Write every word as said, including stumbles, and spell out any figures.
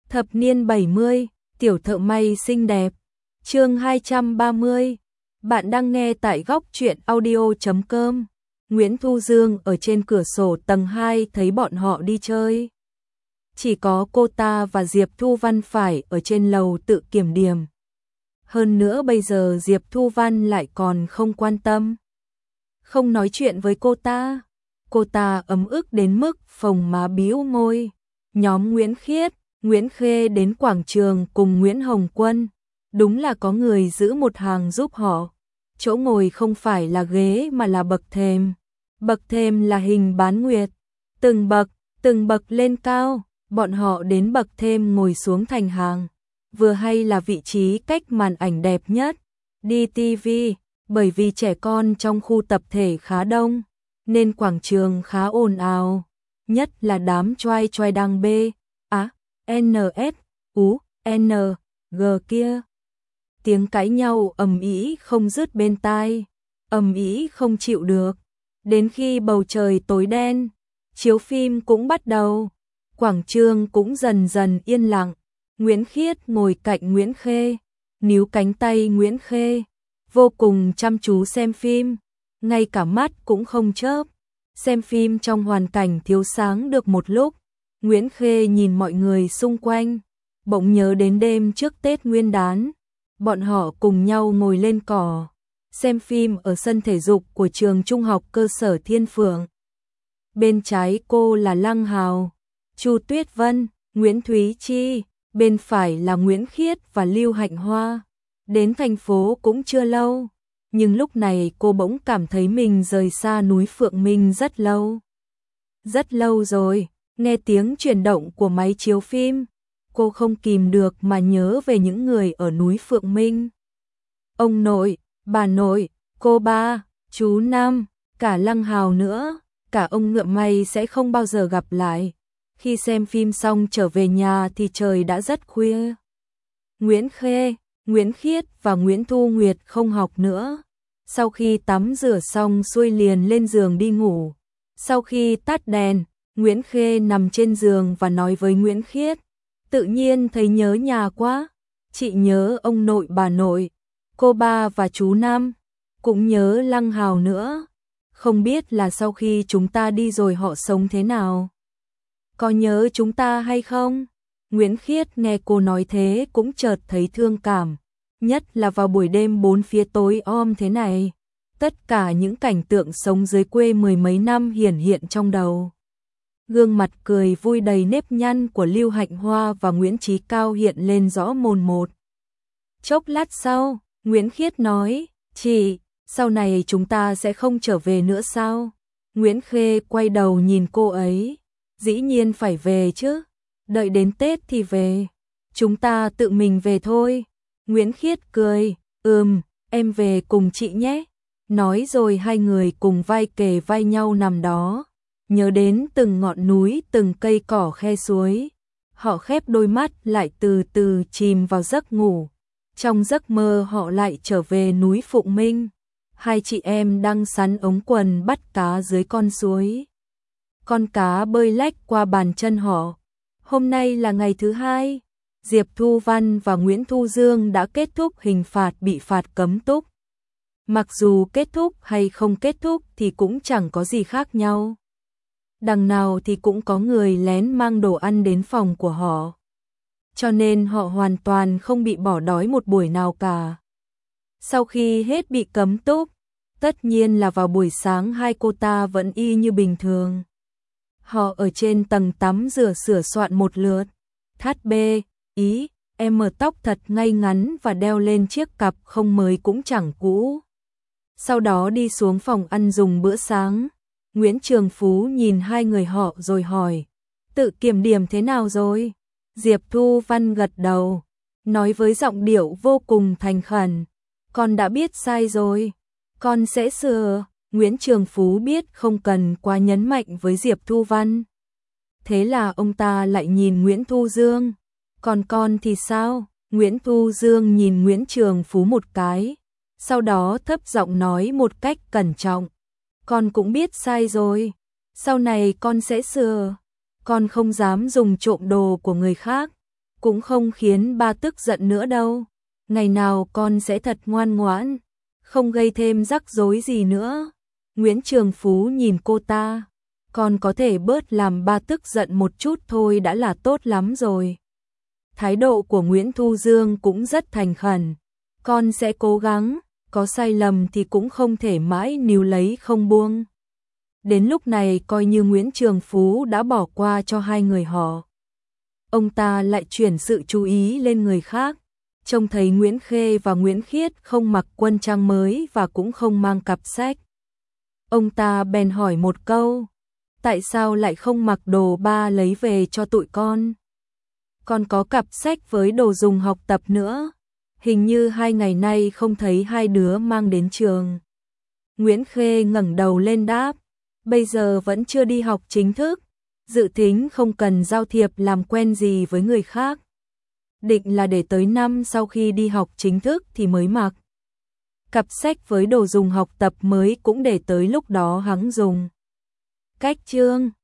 Thập niên bảy mươi, tiểu thợ may xinh đẹp. Chương hai trăm ba mươi. Bạn đang nghe tại góc truyện audio chấm com. Nguyễn Thu Dương ở trên cửa sổ tầng hai thấy bọn họ đi chơi. Chỉ có cô ta và Diệp Thu Văn phải ở trên lầu tự kiểm điểm. Hơn nữa bây giờ Diệp Thu Văn lại còn không quan tâm, không nói chuyện với cô ta. Cô ta ấm ức đến mức phồng má bĩu môi. Nhóm Nguyễn Khiết, Nguyễn Khê đến quảng trường cùng Nguyễn Hồng Quân. Đúng là có người giữ một hàng giúp họ. Chỗ ngồi không phải là ghế mà là bậc thềm. Bậc thềm là hình bán nguyệt. Từng bậc, từng bậc lên cao, bọn họ đến bậc thềm ngồi xuống thành hàng. Vừa hay là vị trí cách màn ảnh đẹp nhất. Đi ti vi, bởi vì trẻ con trong khu tập thể khá đông, nên quảng trường khá ồn ào. Nhất là đám choai choai đang bê, á, N, S, U, N, G kia. Tiếng cãi nhau ầm ĩ không dứt bên tai, ầm ĩ không chịu được. Đến khi bầu trời tối đen, chiếu phim cũng bắt đầu, quảng trường cũng dần dần yên lặng. Nguyễn Khiết ngồi cạnh Nguyễn Khê, níu cánh tay Nguyễn Khê, vô cùng chăm chú xem phim, ngay cả mắt cũng không chớp. Xem phim trong hoàn cảnh thiếu sáng được một lúc, Nguyễn Khê nhìn mọi người xung quanh, bỗng nhớ đến đêm trước Tết Nguyên đán. Bọn họ cùng nhau ngồi lên cỏ, xem phim ở sân thể dục của trường trung học cơ sở Thiên Phượng. Bên trái cô là Lăng Hào, Chu Tuyết Vân, Nguyễn Thúy Chi, bên phải là Nguyễn Khiết và Lưu Hạnh Hoa. Đến thành phố cũng chưa lâu, nhưng lúc này cô bỗng cảm thấy mình rời xa núi Phượng Minh rất lâu. Rất lâu rồi, nghe tiếng chuyển động của máy chiếu phim, cô không kìm được mà nhớ về những người ở núi Phượng Minh. Ông nội, bà nội, cô ba, chú Năm, cả Lăng Hào nữa, cả ông ngựa may sẽ không bao giờ gặp lại. Khi xem phim xong trở về nhà thì trời đã rất khuya. Nguyễn Khê, Nguyễn Khiết và Nguyễn Thu Nguyệt không học nữa. Sau khi tắm rửa xong xuôi liền lên giường đi ngủ. Sau khi tắt đèn, Nguyễn Khê nằm trên giường và nói với Nguyễn Khiết. Tự nhiên thấy nhớ nhà quá. Chị nhớ ông nội bà nội, cô ba và chú Năm. Cũng nhớ Lăng Hào nữa. Không biết là sau khi chúng ta đi rồi họ sống thế nào. Có nhớ chúng ta hay không? Nguyễn Khiết nghe cô nói thế cũng chợt thấy thương cảm. Nhất là vào buổi đêm bốn phía tối om thế này. Tất cả những cảnh tượng sống dưới quê mười mấy năm hiển hiện trong đầu. Gương mặt cười vui đầy nếp nhăn của Lưu Hạnh Hoa và Nguyễn Chí Cao hiện lên rõ mồn một. Chốc lát sau, Nguyễn Khiết nói, chị, sau này chúng ta sẽ không trở về nữa sao? Nguyễn Khê quay đầu nhìn cô ấy. Dĩ nhiên phải về chứ, đợi đến Tết thì về. Chúng ta tự mình về thôi. Nguyễn Khiết cười, ừm, em về cùng chị nhé. Nói rồi hai người cùng vai kề vai nhau nằm đó, nhớ đến từng ngọn núi, từng cây cỏ khe suối. Họ khép đôi mắt lại từ từ chìm vào giấc ngủ. Trong giấc mơ họ lại trở về núi Phụng Minh. Hai chị em đang sắn ống quần bắt cá dưới con suối. Con cá bơi lách qua bàn chân họ. Hôm nay là ngày thứ hai. Diệp Thu Văn và Nguyễn Thu Dương đã kết thúc hình phạt bị phạt cấm túc. Mặc dù kết thúc hay không kết thúc thì cũng chẳng có gì khác nhau. Đằng nào thì cũng có người lén mang đồ ăn đến phòng của họ. Cho nên họ hoàn toàn không bị bỏ đói một buổi nào cả. Sau khi hết bị cấm túc, tất nhiên là vào buổi sáng hai cô ta vẫn y như bình thường. Họ ở trên tầng tắm rửa sửa soạn một lượt. Thắt bê, ý, em mở tóc thật ngay ngắn và đeo lên chiếc cặp không mới cũng chẳng cũ. Sau đó đi xuống phòng ăn dùng bữa sáng. Nguyễn Trường Phú nhìn hai người họ rồi hỏi, tự kiểm điểm thế nào rồi? Diệp Thu Văn gật đầu, nói với giọng điệu vô cùng thành khẩn, con đã biết sai rồi, con sẽ sửa. Nguyễn Trường Phú biết không cần quá nhấn mạnh với Diệp Thu Văn. Thế là ông ta lại nhìn Nguyễn Thu Dương. Còn con thì sao? Nguyễn Thu Dương nhìn Nguyễn Trường Phú một cái, sau đó thấp giọng nói một cách cẩn trọng. Con cũng biết sai rồi, sau này con sẽ sửa. Con không dám dùng trộm đồ của người khác, cũng không khiến ba tức giận nữa đâu. Ngày nào con sẽ thật ngoan ngoãn, không gây thêm rắc rối gì nữa. Nguyễn Trường Phú nhìn cô ta, con có thể bớt làm ba tức giận một chút thôi đã là tốt lắm rồi. Thái độ của Nguyễn Thu Dương cũng rất thành khẩn. Con sẽ cố gắng, có sai lầm thì cũng không thể mãi níu lấy không buông. Đến lúc này coi như Nguyễn Trường Phú đã bỏ qua cho hai người họ. Ông ta lại chuyển sự chú ý lên người khác. Trông thấy Nguyễn Khê và Nguyễn Khiết không mặc quân trang mới và cũng không mang cặp sách. Ông ta bèn hỏi một câu, tại sao lại không mặc đồ ba lấy về cho tụi con? Còn có cặp sách với đồ dùng học tập nữa. Hình như hai ngày nay không thấy hai đứa mang đến trường. Nguyễn Khê ngẩng đầu lên đáp, bây giờ vẫn chưa đi học chính thức, dự tính không cần giao thiệp làm quen gì với người khác. Định là để tới năm sau khi đi học chính thức thì mới mặc. Cặp sách với đồ dùng học tập mới cũng để tới lúc đó hắn dùng. Cách chương